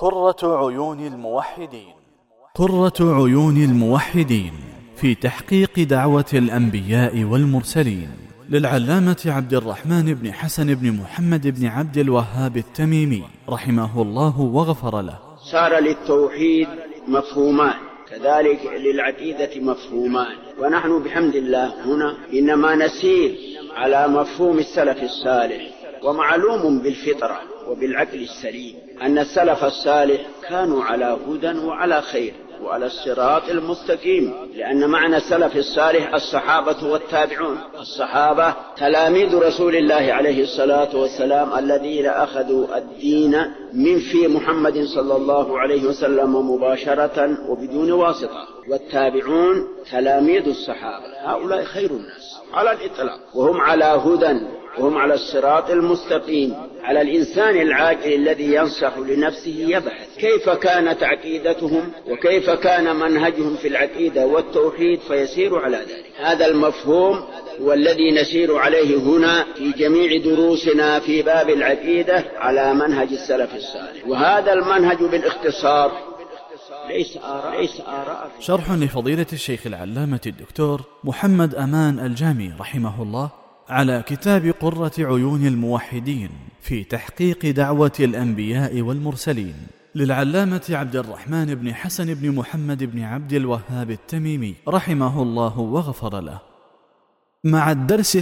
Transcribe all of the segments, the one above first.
قرة عيون الموحدين. قرة عيون الموحدين في تحقيق دعوة الأنبياء والمرسلين، للعلامة عبد الرحمن بن حسن بن محمد بن عبد الوهاب التميمي رحمه الله وغفر له. صار للتوحيد مفهومان، كذلك للعقيدة مفهومان، ونحن بحمد الله هنا إنما نسير على مفهوم السلف الصالح. ومعلوم بالفطرة وبالعقل السليم أن السلف الصالح كانوا على هدى وعلى خير وعلى الصراط المستقيم، لأن معنى السلف الصالح الصحابة والتابعون. الصحابة تلاميذ رسول الله عليه الصلاة والسلام الذين أخذوا الدين من في محمد صلى الله عليه وسلم مباشرة وبدون واسطة، والتابعون تلاميذ الصحابة. هؤلاء خير الناس على الإطلاق، وهم على هدى وهم على الصراط المستقيم. على الإنسان العاقل الذي ينصح لنفسه يبحث كيف كانت عقيدتهم وكيف كان منهجهم في العقيدة والتوحيد فيسير على ذلك. هذا المفهوم هو الذي نسير عليه هنا في جميع دروسنا في باب العقيدة على منهج السلف الصالح، وهذا المنهج بالاختصار ليس آراء. شرح لفضيلة الشيخ العلامة الدكتور محمد أمان الجامي رحمه الله على كتاب قرة عيون الموحدين في تحقيق دعوة الأنبياء والمرسلين، للعلامة عبد الرحمن بن حسن بن محمد بن عبد الوهاب التميمي رحمه الله وغفر له، مع الدرس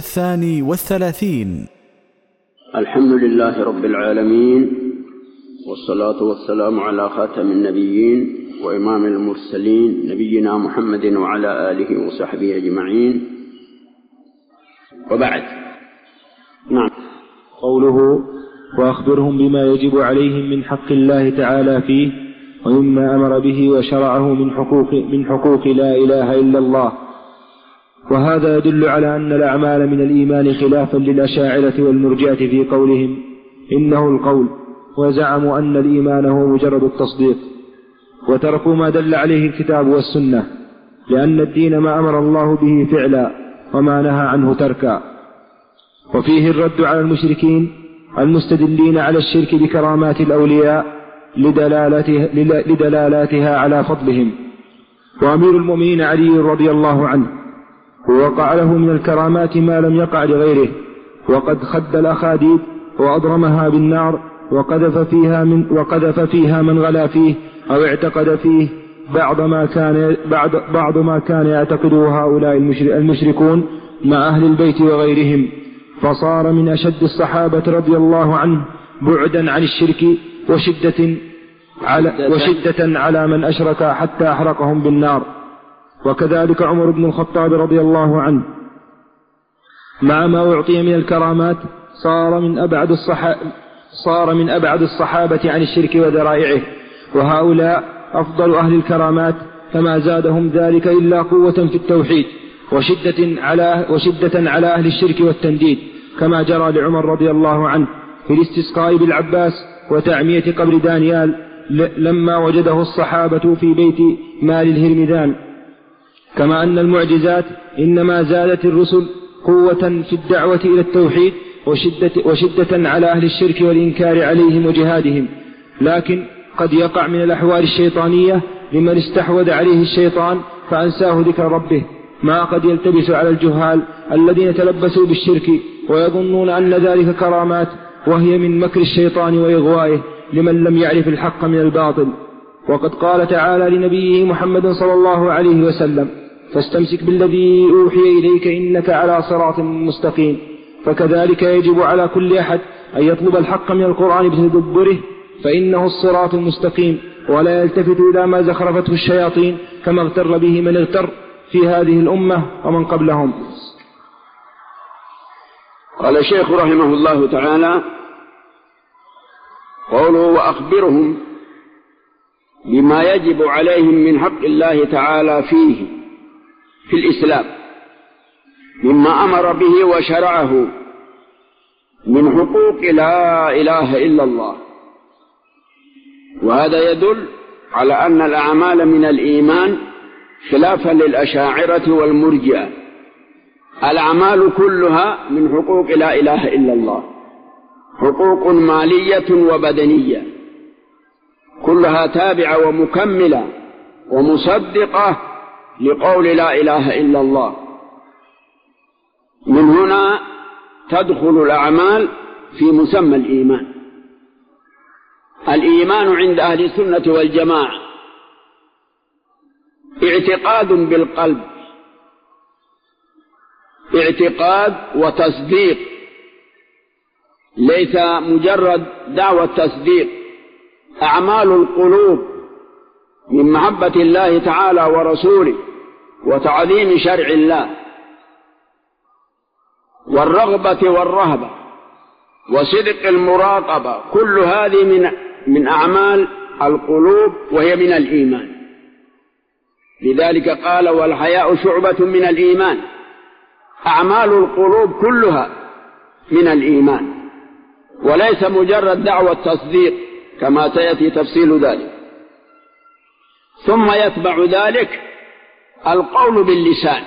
32. الحمد لله رب العالمين، والصلاة والسلام على خاتم النبيين وإمام المرسلين نبينا محمد وعلى آله وصحبه أجمعين، وبعد. نعم. قوله وأخبرهم بما يجب عليهم من حق الله تعالى فيه ومما أمر به وشرعه من حقوق لا إله إلا الله. وهذا يدل على أن الأعمال من الإيمان خلافا للأشاعرة والمرجئة في قولهم إنه القول، وزعموا أن الإيمان هو مجرد التصديق، وتركوا ما دل عليه الكتاب والسنة، لأن الدين ما أمر الله به فعلا وما نهى عنه تركا. وفيه الرد على المشركين المستدلين على الشرك بكرامات الأولياء لدلالاتها على فضلهم. وأمير المؤمنين علي رضي الله عنه ووقع له من الكرامات ما لم يقع لغيره، وقد خد الأخاديد وأضرمها بالنار وقذف فيها من غلا فيه أو اعتقد فيه بعض ما كان يعتقده هؤلاء المشركون مع أهل البيت وغيرهم، فصار من أشد الصحابة رضي الله عنه بعدا عن الشرك وشدة على من أشرك حتى أحرقهم بالنار. وكذلك عمر بن الخطاب رضي الله عنه مع ما أعطي من الكرامات صار من أبعد الصحابة عن الشرك وذرائعه، وهؤلاء أفضل أهل الكرامات، فما زادهم ذلك إلا قوة في التوحيد وشدة على أهل الشرك والتنديد، كما جرى لعمر رضي الله عنه في الاستسقاء بالعباس وتعمية قبر دانيال لما وجده الصحابة في بيت مال الهرمذان. كما أن المعجزات إنما زادت الرسل قوة في الدعوة إلى التوحيد وشدة على أهل الشرك والإنكار عليهم وجهادهم، لكن قد يقع من الأحوال الشيطانية لمن استحوذ عليه الشيطان فأنساه ذكر ربه ما قد يلتبس على الجهال الذين تلبسوا بالشرك ويظنون أن ذلك كرامات، وهي من مكر الشيطان وإغوائه لمن لم يعرف الحق من الباطل. وقد قال تعالى لنبيه محمد صلى الله عليه وسلم فاستمسك بالذي أوحي إليك إنك على صراط مستقيم. فكذلك يجب على كل أحد أن يطلب الحق من القرآن بتدبره، فإنه الصراط المستقيم، ولا يلتفت إلى ما زخرفته الشياطين كما اغتر به من اغتر في هذه الأمة ومن قبلهم. قال الشيخ رحمه الله تعالى قوله وأخبرهم بما يجب عليهم من حق الله تعالى فيه في الإسلام مما أمر به وشرعه من حقوق لا إله إلا الله. وهذا يدل على أن الأعمال من الإيمان خلافا للأشاعرة والمرجئة. الأعمال كلها من حقوق لا إله إلا الله، حقوق مالية وبدنية، كلها تابعة ومكملة ومصدقة لقول لا إله إلا الله. من هنا تدخل الأعمال في مسمى الإيمان. الإيمان عند أهل السنة والجماعة اعتقاد بالقلب، اعتقاد وتصديق، ليس مجرد دعوة تصديق. أعمال القلوب من محبة الله تعالى ورسوله وتعظيم شرع الله والرغبة والرهبة وصدق المراقبة، كل هذه من أعمال القلوب وهي من الإيمان. لذلك قال والحياء شعبة من الإيمان. أعمال القلوب كلها من الإيمان وليس مجرد دعوة تصديق كما سيأتي تفصيل ذلك. ثم يتبع ذلك القول باللسان.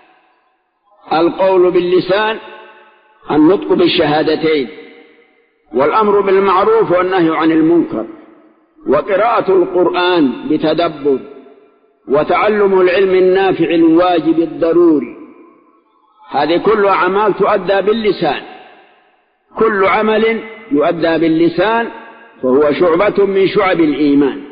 القول باللسان النطق بالشهادتين والأمر بالمعروف والنهي عن المنكر وقراءة القرآن بتدبر وتعلم العلم النافع الواجب الضروري. هذه كل أعمال تؤدى باللسان. كل عمل يؤدى باللسان فهو شعبة من شعب الإيمان.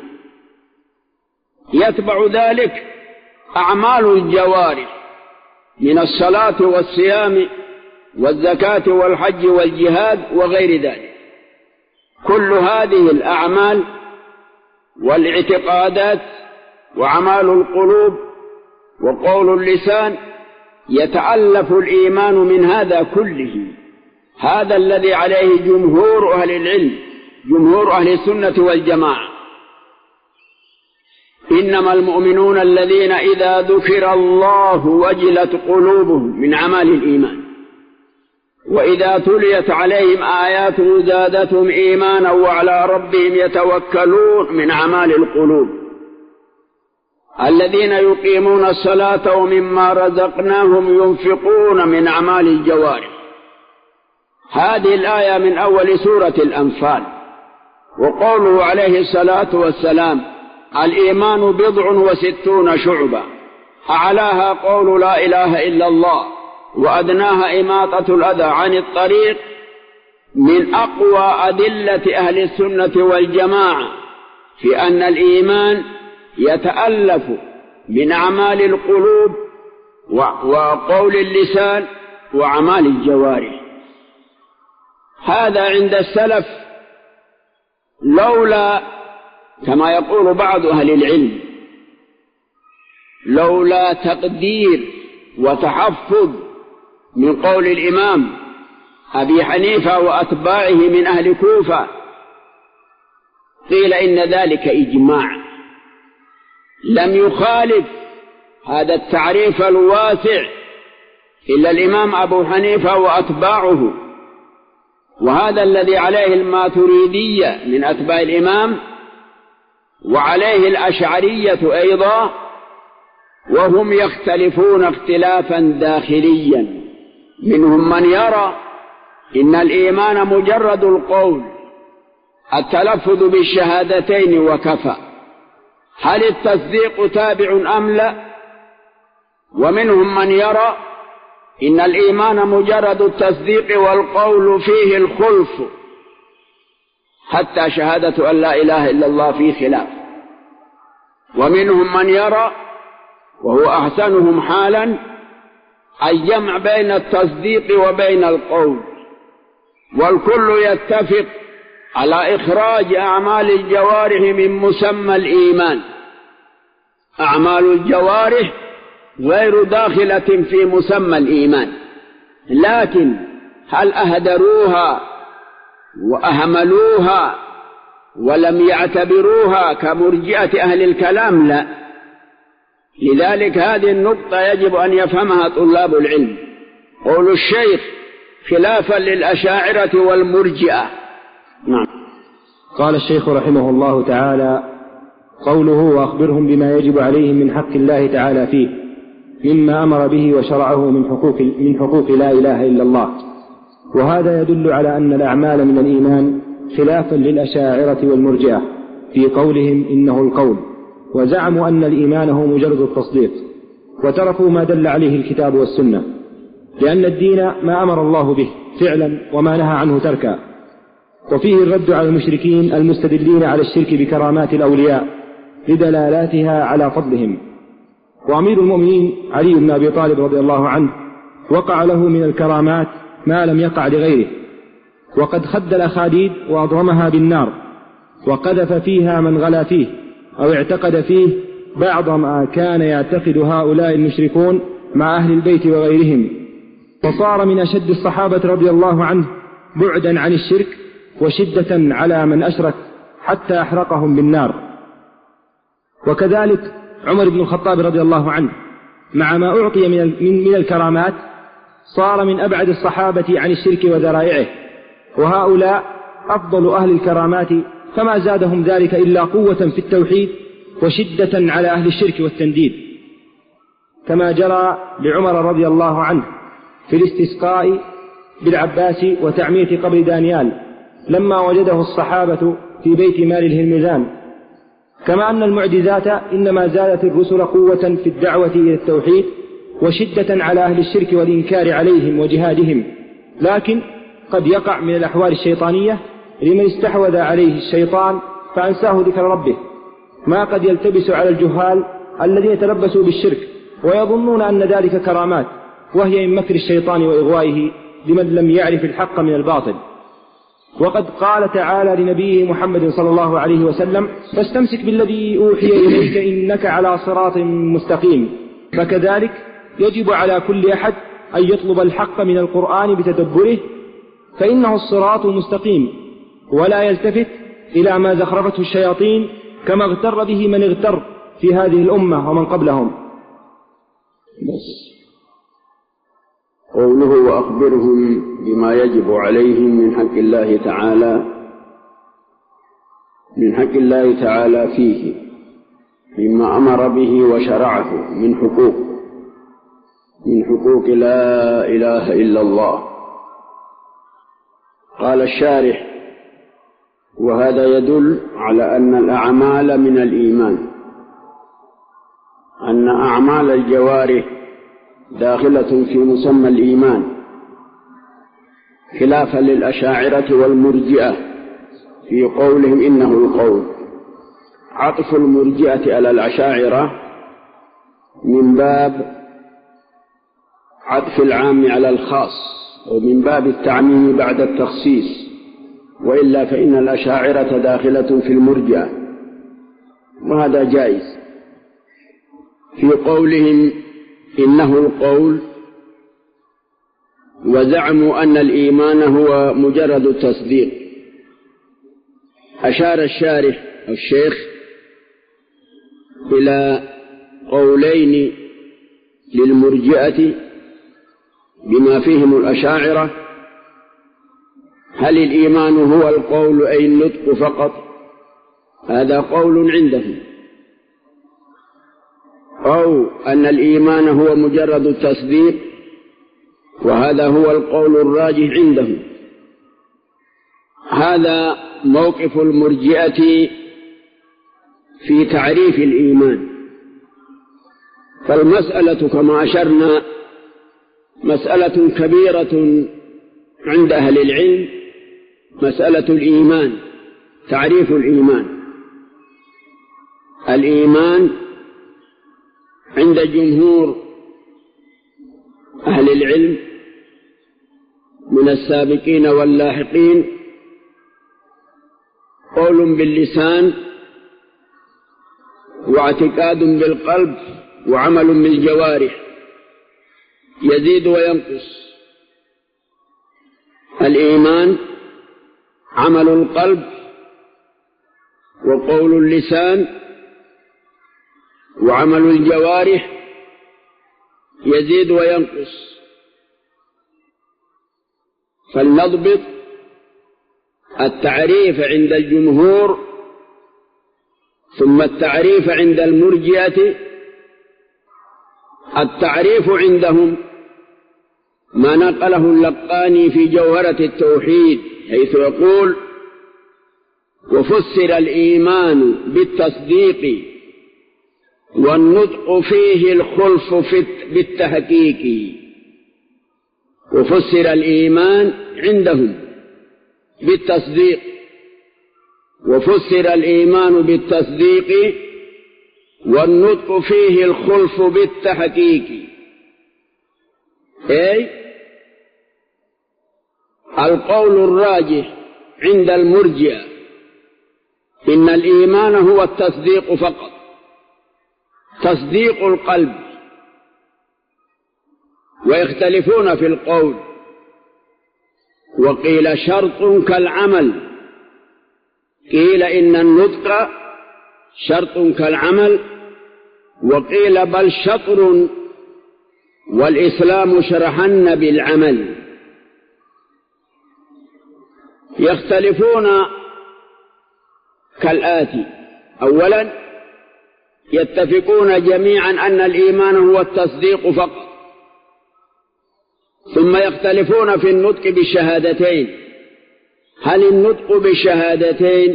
يتبع ذلك أعمال الجوارح من الصلاة والصيام والزكاة والحج والجهاد وغير ذلك. كل هذه الأعمال والاعتقادات وأعمال القلوب وقول اللسان يتألف الإيمان من هذا كله. هذا الذي عليه جمهور أهل العلم، جمهور أهل السنة والجماعة. إنما المؤمنون الذين إذا ذكر الله وجلت قلوبهم من أعمال الإيمان، وإذا تليت عليهم آياته زادتهم إيمانا وعلى ربهم يتوكلون من أعمال القلوب. الذين يقيمون الصلاة ومما رزقناهم ينفقون من أعمال الجوارح. هذه الآية من أول سورة الأنفال. وقوله عليه الصلاة والسلام الإيمان 69 شعبة، أعلاها قول لا إله إلا الله وأدناها إماطة الأذى عن الطريق، من أقوى أدلة أهل السنة والجماعة في أن الإيمان يتألف من أعمال القلوب وقول اللسان وأعمال الجوارح. هذا عند السلف لولا، كما يقول بعض أهل العلم، لولا تقدير وتحفظ من قول الإمام أبي حنيفة وأتباعه من أهل كوفة، قيل إن ذلك إجماع. لم يخالف هذا التعريف الواسع إلا الإمام أبو حنيفة وأتباعه، وهذا الذي عليه الماتريدية من أتباع الإمام، وعليه الأشعرية أيضا، وهم يختلفون اختلافا داخليا. منهم من يرى إن الإيمان مجرد القول، التلفظ بالشهادتين وكفى، هل التصديق تابع أم لا؟ ومنهم من يرى إن الإيمان مجرد التصديق والقول فيه الخلف، حتى شهادة أن لا إله إلا الله فيه خلاف. ومنهم من يرى، وهو أحسنهم حالا، الجمع بين التصديق وبين القول، والكل يتفق على إخراج أعمال الجوارح من مسمى الإيمان. أعمال الجوارح غير داخلة في مسمى الإيمان، لكن هل أهدروها وأهملوها ولم يعتبروها كمرجئة أهل الكلام؟ لا. لذلك هذه النقطة يجب أن يفهمها طلاب العلم. قول الشيخ خلافا للأشاعرة والمرجئة. نعم. قال الشيخ رحمه الله تعالى: قوله وأخبرهم بما يجب عليهم من حق الله تعالى فيه مما أمر به وشرعه من حقوق لا إله إلا الله. وهذا يدل على أن الأعمال من الإيمان خلافا للأشاعرة والمرجئة، في قولهم إنه القول، وزعموا أن الإيمان هو مجرد التصديق، وتركوا ما دل عليه الكتاب والسنة، لأن الدين ما أمر الله به فعلا وما نهى عنه تركا. وفيه الرد على المشركين المستدلين على الشرك بكرامات الأولياء لدلالاتها على فضلهم. وأمير المؤمنين علي بن أبي طالب رضي الله عنه وقع له من الكرامات ما لم يقع لغيره، وقد خد الأخاديد وأضرمها بالنار، وقذف فيها من غلا فيه أو اعتقد فيه بعض ما كان يعتقد هؤلاء المشركون مع أهل البيت وغيرهم، فصار من أشد الصحابة رضي الله عنه بعدا عن الشرك وشدة على من أشرك حتى أحرقهم بالنار. وكذلك عمر بن الخطاب رضي الله عنه مع ما أعطي من الكرامات صار من أبعد الصحابة عن الشرك وذرائعه، وهؤلاء أفضل أهل الكرامات، فما زادهم ذلك إلا قوة في التوحيد وشدة على أهل الشرك والتنديد، كما جرى لعمر رضي الله عنه في الاستسقاء بالعباس وتعمية قبر دانيال لما وجده الصحابة في بيت مال الهرمذان. كما أن المعجزات إنما زادت الرسل قوة في الدعوة إلى التوحيد وشدة على أهل الشرك والإنكار عليهم وجهادهم، لكن قد يقع من الأحوال الشيطانية لمن استحوذ عليه الشيطان فأنساه ذكر ربه ما قد يلتبس على الجهال الذين تلبسوا بالشرك ويظنون أن ذلك كرامات، وهي من مكر الشيطان وإغوائه لمن لم يعرف الحق من الباطل. وقد قال تعالى لنبيه محمد صلى الله عليه وسلم: فاستمسك بالذي أوحي إليك إنك على صراط مستقيم. فكذلك يجب على كل أحد أن يطلب الحق من القرآن بتدبره، فإنه الصراط المستقيم، ولا يلتفت إلى ما زخرفته الشياطين كما اغتر به من اغتر في هذه الأمة ومن قبلهم. قوله: وأخبرهم بما يجب عليهم من حق الله تعالى فيه مما أمر به وشرعه من حقوق لا إله إلا الله. قال الشارح: وهذا يدل على أن الأعمال من الإيمان، أن أعمال الجوارح داخلة في مسمى الإيمان، خلافا للأشاعرة والمرجئة في قولهم إنه القول. عطف المرجئة على الأشاعرة من باب عطف العام على الخاص، ومن باب التعميم بعد التخصيص، وإلا فإن الأشاعرة داخلة في المرجئة، وهذا جائز. في قولهم إنه القول وزعموا أن الإيمان هو مجرد التصديق، أشار الشارح الشيخ إلى قولين للمرجئة بما فيهم الأشاعرة: هل الإيمان هو القول أي النطق فقط؟ هذا قول عندهم، أو أن الإيمان هو مجرد التصديق، وهذا هو القول الراجح عندهم. هذا موقف المرجئة في تعريف الإيمان. فالمسألة كما أشرنا مسألة كبيرة عند أهل العلم، مسألة الإيمان، تعريف الإيمان. الإيمان عند جمهور أهل العلم من السابقين واللاحقين قول باللسان، واعتقاد بالقلب، وعمل بالجوارح، يزيد وينقص. الإيمان عمل القلب وقول اللسان وعمل الجوارح، يزيد وينقص. فلنضبط التعريف عند الجمهور ثم التعريف عند المرجئة. التعريف عندهم ما نقله اللقاني في جوهرة التوحيد، حيث يقول: وفسر الإيمان بالتصديق والنطق فيه الخلف بالتحقيق. وفسر الإيمان عندهم بالتصديق، وفسر الإيمان بالتصديق والنطق فيه الخلف بالتحقيق، أي القول الراجح عند المرجئة إن الإيمان هو التصديق فقط، تصديق القلب، ويختلفون في القول، وقيل شرط كالعمل، قيل إن النطق شرط كالعمل، وقيل بل شطر والإسلام شرحن بالعمل. يختلفون كالآتي: أولا يتفقون جميعا أن الإيمان هو التصديق فقط، ثم يختلفون في النطق بالشهادتين، هل النطق بالشهادتين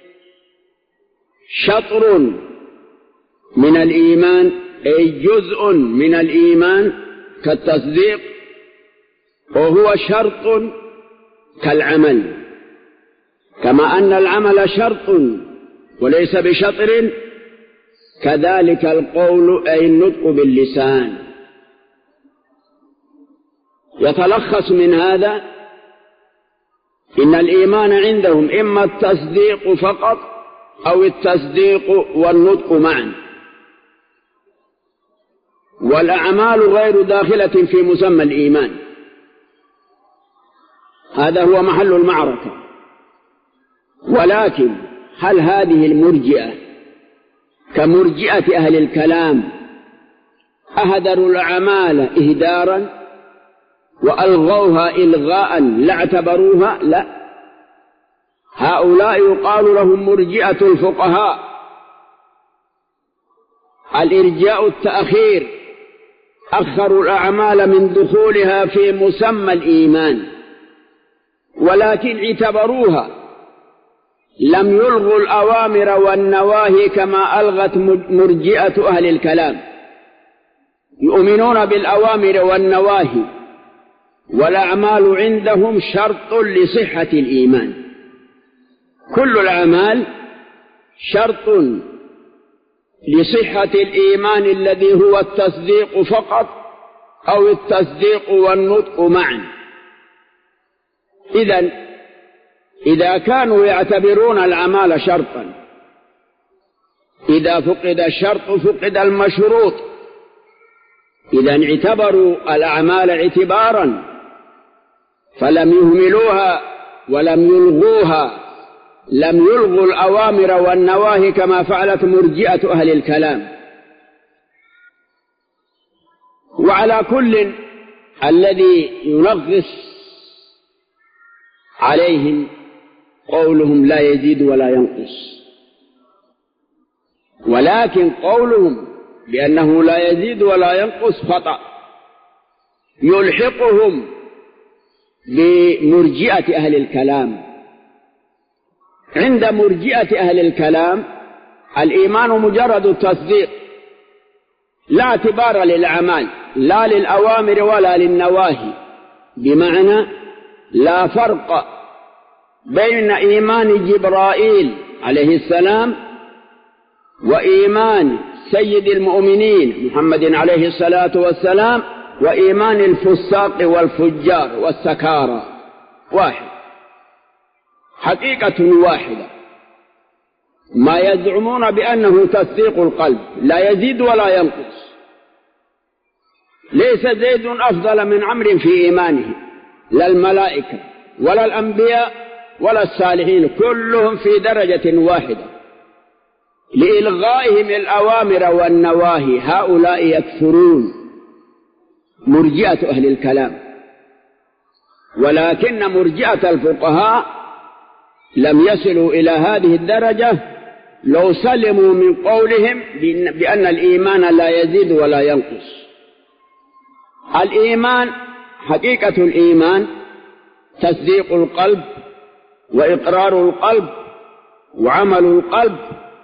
شطر من الإيمان أي جزء من الإيمان كالتصديق، وهو شرط كالعمل، كما أن العمل شرط وليس بشطر، كذلك القول أي النطق باللسان. يتلخص من هذا إن الإيمان عندهم إما التصديق فقط أو التصديق والنطق معا، والأعمال غير داخلة في مسمى الإيمان. هذا هو محل المعركة. ولكن هل هذه المرجئة كمرجئة أهل الكلام أهدروا الأعمال إهدارا وألغوها إلغاء لا اعتبروها؟ لا، هؤلاء يقال لهم مرجئة الفقهاء، الإرجاء التأخير، أخروا الأعمال من دخولها في مسمى الإيمان، ولكن اعتبروها، لم يلغوا الأوامر والنواهي كما ألغت مرجئة أهل الكلام. يؤمنون بالأوامر والنواهي، والأعمال عندهم شرط لصحة الإيمان. كل الأعمال شرط لصحة الإيمان الذي هو التصديق فقط أو التصديق والنطق معا. إذا كانوا يعتبرون الأعمال شرطا، إذا فقد الشرط فقد المشروط، إذا اعتبروا الأعمال اعتبارا فلم يهملوها ولم يلغوها، لم يلغوا الأوامر والنواهي كما فعلت مرجئة أهل الكلام. وعلى كل الذي ينغص عليهم قولهم لا يزيد ولا ينقص، ولكن قولهم بأنه لا يزيد ولا ينقص خطأ، يلحقهم بمرجئة أهل الكلام. عند مرجئة أهل الكلام الإيمان مجرد التصديق، لا اعتبار للأعمال، لا للأوامر ولا للنواهي، بمعنى لا فرق بين إيمان جبرائيل عليه السلام وإيمان سيد المؤمنين محمد عليه الصلاة والسلام وإيمان الفساق والفجار والسكارى، واحد، حقيقة واحدة. ما يزعمون بأنه تصديق القلب لا يزيد ولا ينقص. ليس زيد أفضل من عمرو في إيمانه، لا الملائكة ولا الأنبياء ولا الصالحين، كلهم في درجة واحدة. لإلغائهم الأوامر والنواهي هؤلاء يكفرون، مرجئة أهل الكلام. ولكن مرجئة الفقهاء لم يصلوا إلى هذه الدرجة لو سلموا من قولهم بأن الإيمان لا يزيد ولا ينقص. الإيمان حقيقة الإيمان تصديق القلب وإقرار القلب وعمل القلب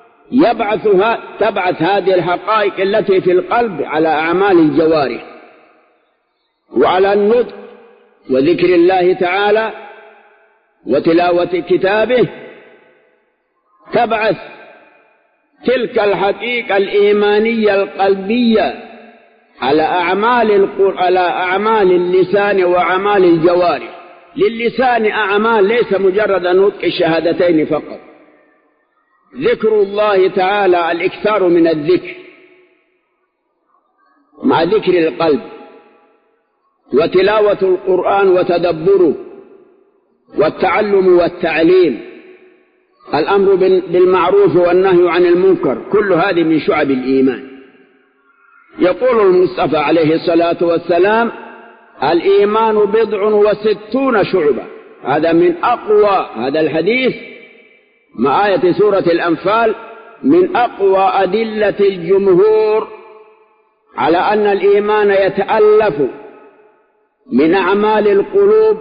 تبعث هذه الحقائق التي في القلب على أعمال الجوارح وعلى النطق وذكر الله تعالى وتلاوة كتابه، تبعث تلك الحقيقة الإيمانية القلبية على أعمال اللسان وأعمال الجوارح. للسان أعمال ليس مجرد نطق الشهادتين فقط، ذكر الله تعالى، الإكثار من الذكر مع ذكر القلب، وتلاوة القرآن وتدبره، والتعلم والتعليم، الأمر بالمعروف والنهي عن المنكر، كل هذه من شعب الإيمان. يقول المصطفى عليه الصلاة والسلام: الإيمان 60 شعبة. هذا من أقوى، هذا الحديث مع آية سورة الأنفال من أقوى أدلة الجمهور على أن الإيمان يتألف من أعمال القلوب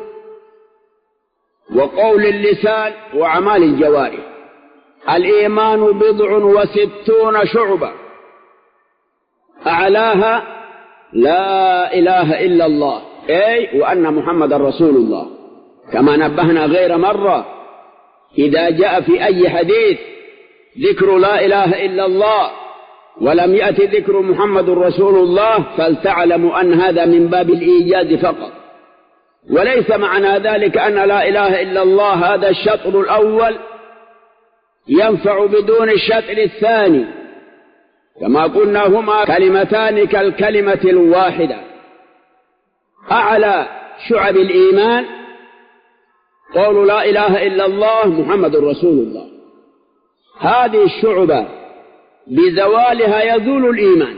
وقول اللسان وأعمال الجوارح. الإيمان 60 شعبة، أعلاها لا إله إلا الله، أي وأن محمد رسول الله، كما نبهنا غير مرة إذا جاء في أي حديث ذكر لا إله إلا الله ولم يأتي ذكر محمد رسول الله فلتعلموا أن هذا من باب الإيجاز فقط، وليس معنى ذلك أن لا إله إلا الله هذا الشطر الأول ينفع بدون الشطر الثاني، كما قلنا هما كلمتان كالكلمة الواحدة. أعلى شعب الإيمان قول لا إله إلا الله محمد رسول الله. هذه الشعبة بزوالها يزول الإيمان،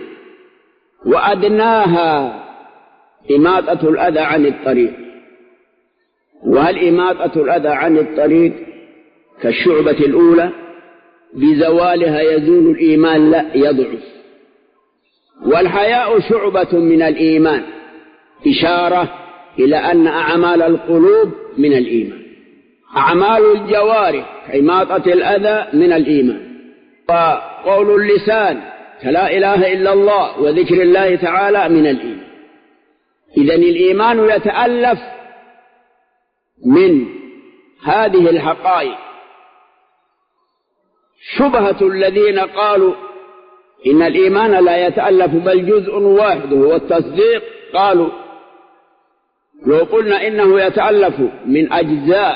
وأدناها إماطة الأذى عن الطريق. وهل إماطة الأذى عن الطريق كالشعبة الأولى بزوالها يزول الإيمان؟ لا، يضعف. والحياء شعبة من الإيمان، إشارة إلى أن أعمال القلوب من الإيمان، أعمال الجوارح كإماطة الأذى من الإيمان، وقول اللسان كلا إله إلا الله وذكر الله تعالى من الإيمان. إذن الإيمان يتألف من هذه الحقائق. شبهة الذين قالوا إن الإيمان لا يتألف بل جزء واحد هو التصديق، قالوا لو قلنا إنه يتألف من أجزاء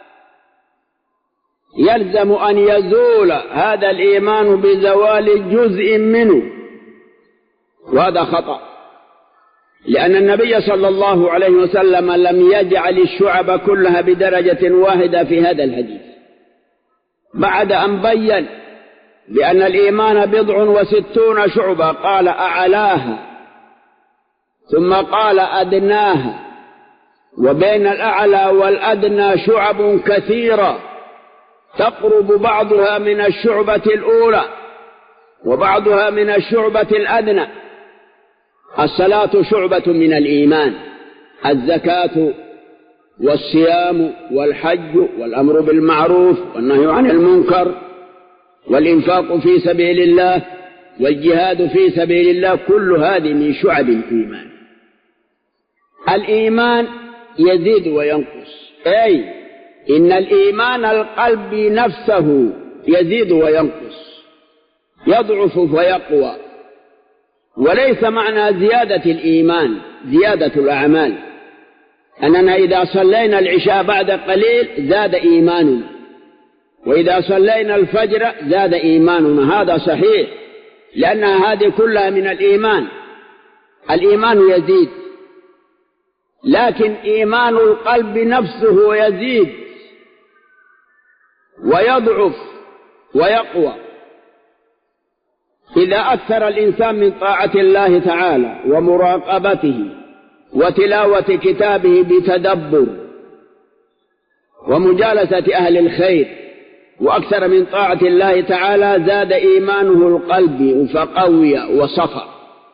يلزم أن يزول هذا الإيمان بزوال جزء منه، وهذا خطأ، لأن النبي صلى الله عليه وسلم لم يجعل الشعب كلها بدرجة واحدة في هذا الحديث، بعد أن بين بأن الإيمان 60 شعبة قال أعلاها ثم قال أدناها، وبين الأعلى والأدنى شعب كثيرة تقرب بعضها من الشعبة الأولى وبعضها من الشعبة الأدنى. الصلاة شعبة من الإيمان، الزكاة والصيام والحج والأمر بالمعروف والنهي عن المنكر والإنفاق في سبيل الله والجهاد في سبيل الله، كل هذه من شعب الإيمان. الإيمان يزيد وينقص، أي إن الإيمان القلبي نفسه يزيد وينقص، يضعف ويقوى، وليس معنى زيادة الإيمان زيادة الأعمال، أننا إذا صلينا العشاء بعد قليل زاد إيماننا، وإذا صلينا الفجر زاد إيماننا، هذا صحيح، لأن هذه كلها من الإيمان. الإيمان يزيد، لكن إيمان القلب نفسه يزيد ويضعف ويقوى. إذا أكثر الإنسان من طاعة الله تعالى ومراقبته وتلاوة كتابه بتدبر ومجالسة أهل الخير وأكثر من طاعة الله تعالى، زاد إيمانه القلبي فقوي وصفى.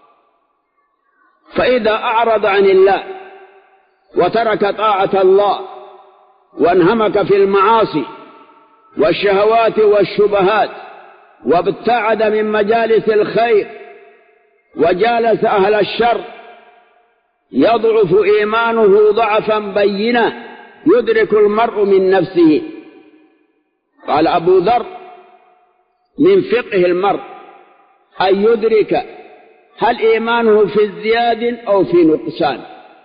فإذا أعرض عن الله وترك طاعة الله وانهمك في المعاصي والشهوات والشبهات، وابتعد من مجالس الخير وجالس أهل الشر، يضعف إيمانه ضعفا بينا يدرك المرء من نفسه. قال أبو ذر: من فقه المرء أن يدرك هل إيمانه في ازدياد أو في نقصان.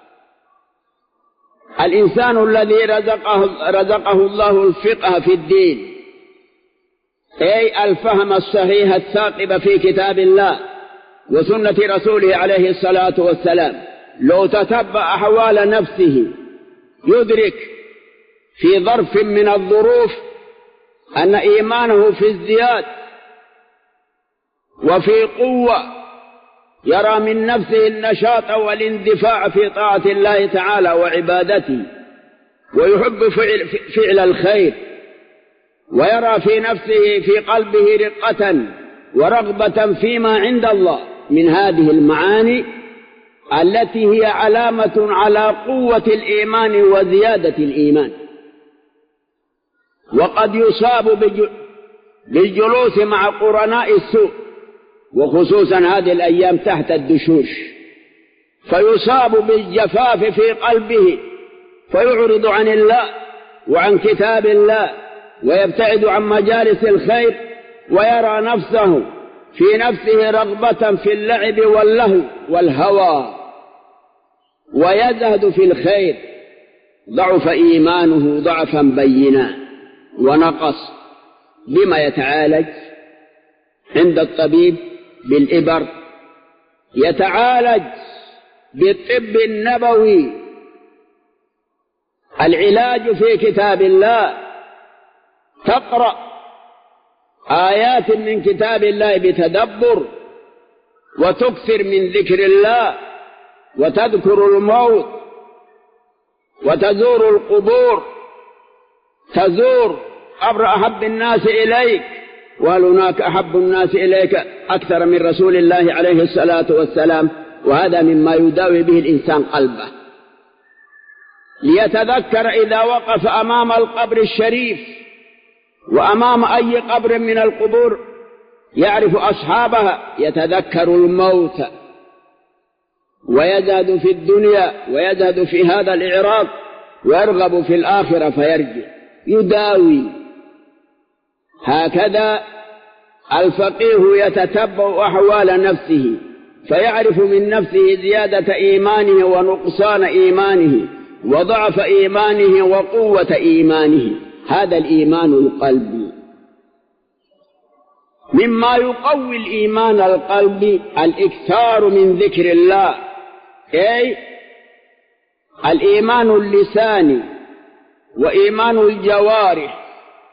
الإنسان الذي رزقه الله الفقه في الدين، أي الفهم الصحيح الثاقب في كتاب الله وسنة رسوله عليه الصلاة والسلام، لو تتبع أحوال نفسه يدرك في ظرف من الظروف أن إيمانه في ازدياد وفي قوة، يرى من نفسه النشاط والاندفاع في طاعة الله تعالى وعبادته، ويحب فعل الخير، ويرى في نفسه في قلبه رقة ورغبة فيما عند الله من هذه المعاني التي هي علامة على قوة الإيمان وزيادة الإيمان. وقد يصاب بالجلوس مع قرناء السوء، وخصوصا هذه الأيام تحت الدشوش، فيصاب بالجفاف في قلبه، فيعرض عن الله وعن كتاب الله، ويبتعد عن مجالس الخير، ويرى نفسه في نفسه رغبة في اللعب واللهو والهوى، ويزهد في الخير، ضعف إيمانه ضعفا بينا ونقص. بما يتعالج؟ عند الطبيب بالإبر، يتعالج بالطب النبوي. العلاج في كتاب الله، تقرأ آيات من كتاب الله بتدبر، وتكثر من ذكر الله، وتذكر الموت، وتزور القبور، تزور قبر أحب الناس إليك، وهل هناك أحب الناس إليك أكثر من رسول الله عليه الصلاة والسلام؟ وهذا مما يداوي به الإنسان قلبه، ليتذكر إذا وقف أمام القبر الشريف وأمام أي قبر من القبور يعرف أصحابها، يتذكر الموت، ويزهد في الدنيا، ويزهد في هذا الإعراض، ويرغب في الآخرة فيرجع، يداوي. هكذا الفقيه يتتبع أحوال نفسه، فيعرف من نفسه زيادة إيمانه ونقصان إيمانه، وضعف إيمانه وقوة إيمانه. هذا الإيمان القلبي. مما يقوي الإيمان القلبي الإكثار من ذكر الله، أي الإيمان اللساني وإيمان الجوارح.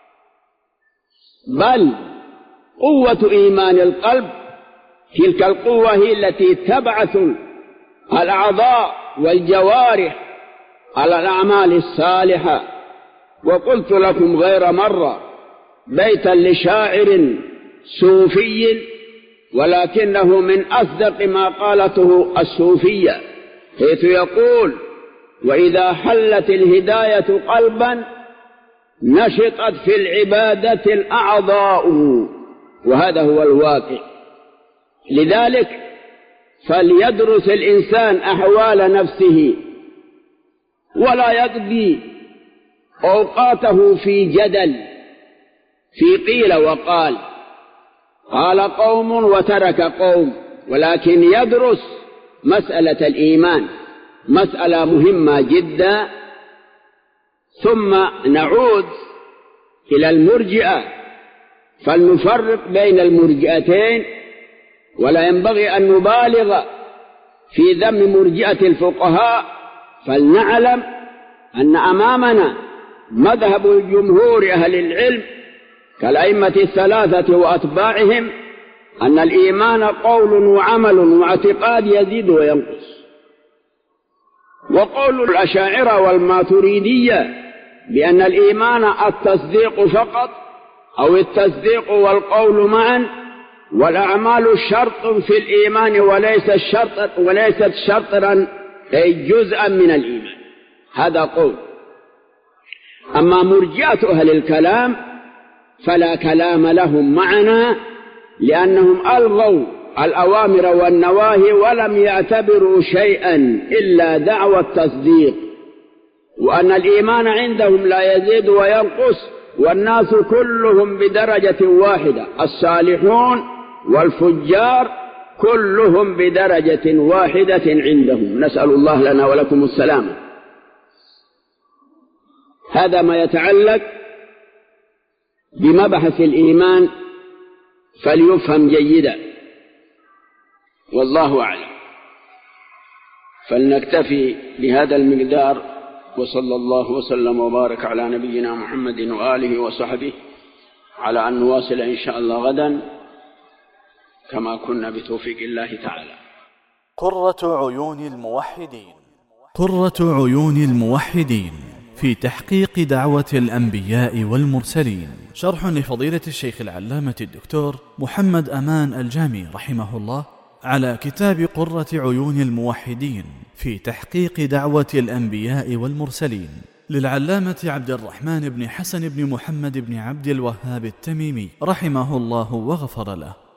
بل قوة إيمان القلب تلك القوة هي التي تبعث الأعضاء والجوارح على الأعمال الصالحة. وقلت لكم غير مرة بيتا لشاعر صوفي، ولكنه من أصدق ما قالته الصوفية، حيث يقول: وإذا حلت الهداية قلبا نشطت في العبادة الأعضاء. وهذا هو الواقع. لذلك فليدرس الإنسان أحوال نفسه، ولا يقضي أوقاته في جدل، في قيل وقال، قال قوم وترك قوم، ولكن يدرس مسألة الإيمان، مسألة مهمة جدا. ثم نعود إلى المرجئة، فلنفرق بين المرجئتين، ولا ينبغي أن نبالغ في ذم مرجئة الفقهاء. فلنعلم أن أمامنا مذهب الجمهور أهل العلم كالأئمة الثلاثة وأتباعهم، أن الإيمان قول وعمل واعتقاد يزيد وينقص. وقول الأشاعرة والماتريدية بأن الإيمان التصديق فقط، أو التصديق والقول معا، والأعمال شرط في الإيمان وليست شرطا أي جزءا من الإيمان. هذا قول. أما مرجئة أهل الكلام فلا كلام لهم معنا، لأنهم ألغوا الأوامر والنواهي ولم يعتبروا شيئا إلا دعوى التصديق، وأن الإيمان عندهم لا يزيد وينقص، والناس كلهم بدرجة واحدة، الصالحون والفجار كلهم بدرجة واحدة عندهم، نسأل الله لنا ولكم السلامة. هذا ما يتعلق بمبحث الإيمان، فليفهم جيدا، والله أعلم. فلنكتفي بهذا المقدار، وصلى الله وسلم وبارك على نبينا محمد وآله وصحبه، على أن نواصل إن شاء الله غدا كما كنا بتوفيق الله تعالى. قرة عيون الموحدين. قرة عيون الموحدين في تحقيق دعوة الأنبياء والمرسلين، شرح لفضيلة الشيخ العلامة الدكتور محمد أمان الجامي رحمه الله على كتاب قرة عيون الموحدين في تحقيق دعوة الأنبياء والمرسلين، للعلامة عبد الرحمن بن حسن بن محمد بن عبد الوهاب التميمي رحمه الله وغفر له.